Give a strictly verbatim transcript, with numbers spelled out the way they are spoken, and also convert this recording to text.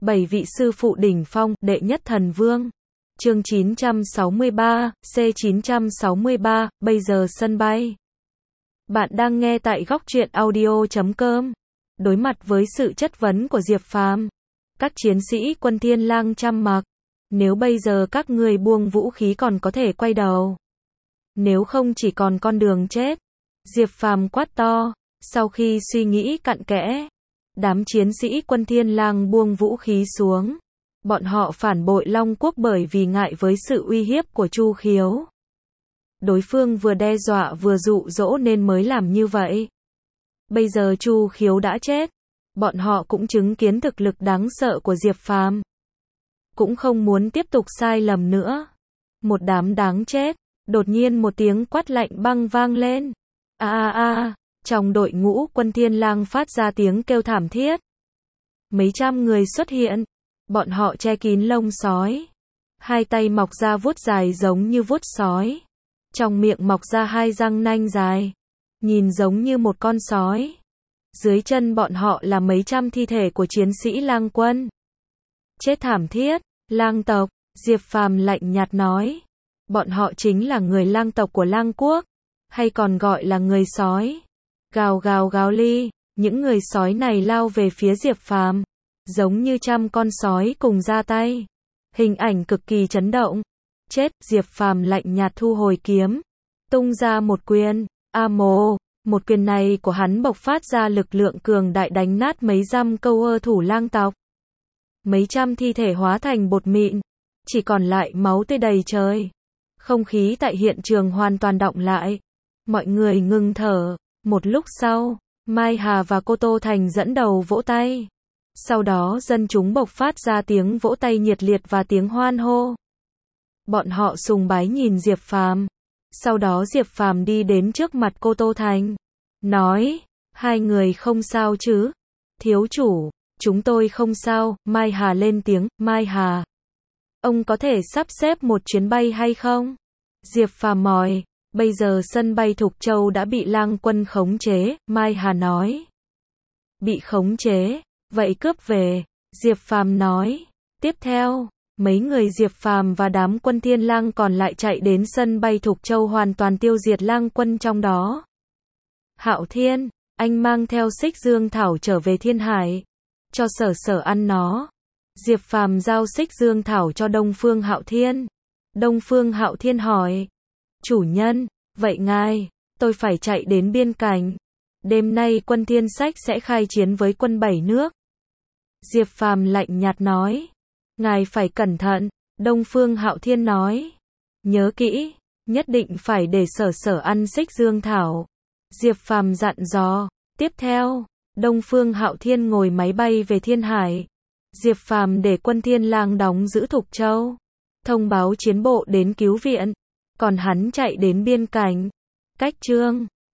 Bảy vị sư phụ đỉnh phong, đệ nhất thần vương. Chương chín trăm sáu mươi ba, C chín trăm sáu mươi ba, bây giờ sân bay. Bạn đang nghe tại góc truyện audio chấm com. Đối mặt với sự chất vấn của Diệp Phàm, các chiến sĩ quân Thiên Lang trăm mặc, nếu bây giờ các ngươi buông vũ khí còn có thể quay đầu, nếu không chỉ còn con đường chết. Diệp Phàm quát to, sau khi suy nghĩ cặn kẽ, đám chiến sĩ quân Thiên Lang buông vũ khí xuống. Bọn họ phản bội Long Quốc bởi vì ngại với sự uy hiếp của Chu Khiếu. Đối phương vừa đe dọa vừa dụ dỗ nên mới làm như vậy. Bây giờ Chu Khiếu đã chết, bọn họ cũng chứng kiến thực lực đáng sợ của Diệp Phàm, cũng không muốn tiếp tục sai lầm nữa. Một đám đáng chết. Đột nhiên một tiếng quát lạnh băng vang lên. A a a, trong đội ngũ quân Thiên Lang phát ra tiếng kêu thảm thiết. Mấy trăm người xuất hiện, bọn họ che kín lông sói, hai tay mọc ra vuốt dài giống như vuốt sói, trong miệng mọc ra hai răng nanh dài, nhìn giống như một con sói. Dưới chân bọn họ là mấy trăm thi thể của chiến sĩ Lang quân. Chết thảm thiết. Lang tộc. Diệp Phàm lạnh nhạt nói, bọn họ chính là người Lang tộc của Lang Quốc, hay còn gọi là người sói. Gào gào gào ly, những người sói này lao về phía Diệp Phàm, giống như trăm con sói cùng ra tay. Hình ảnh cực kỳ chấn động. Chết. Diệp Phàm lạnh nhạt thu hồi kiếm, tung ra một quyền. A mồ, một quyền này của hắn bộc phát ra lực lượng cường đại đánh nát mấy trăm câu ơ thủ Lang tộc. Mấy trăm thi thể hóa thành bột mịn, chỉ còn lại máu tươi đầy trời. Không khí tại hiện trường hoàn toàn đọng lại. Mọi người ngừng thở. Một lúc sau, Mai Hà và Cô Tô Thành dẫn đầu vỗ tay. Sau đó dân chúng bộc phát ra tiếng vỗ tay nhiệt liệt và tiếng hoan hô. Bọn họ sùng bái nhìn Diệp Phàm. Sau đó Diệp Phàm đi đến trước mặt Cô Tô Thành, nói, hai người không sao chứ? Thiếu chủ, chúng tôi không sao. Mai Hà lên tiếng, Mai Hà, ông có thể sắp xếp một chuyến bay hay không? Diệp Phàm mỏi, bây giờ sân bay Thục Châu đã bị Lang quân khống chế. Mai Hà nói, bị khống chế, vậy cướp về. Diệp Phàm nói, tiếp theo, mấy người Diệp Phàm và đám quân Thiên Lang còn lại chạy đến sân bay Thục Châu hoàn toàn tiêu diệt Lang quân trong đó. Hạo Thiên, anh mang theo Xích Dương Thảo trở về Thiên Hải, cho Sở Sở ăn nó. Diệp Phàm giao Xích Dương Thảo cho Đông Phương Hạo Thiên. Đông Phương Hạo Thiên hỏi, chủ nhân, vậy ngài, tôi phải chạy đến biên cảnh. Đêm nay quân Thiên Sách sẽ khai chiến với quân bảy nước. Diệp Phàm lạnh nhạt nói, ngài phải cẩn thận. Đông Phương Hạo Thiên nói, nhớ kỹ, nhất định phải để Sở Sở ăn Xích Dương Thảo. Diệp Phàm dặn dò. Tiếp theo, Đông Phương Hạo Thiên ngồi máy bay về Thiên Hải. Diệp Phàm để quân Thiên Lang đóng giữ Thục Châu, thông báo chiến bộ đến cứu viện, còn hắn chạy đến biên cảnh. Cách chương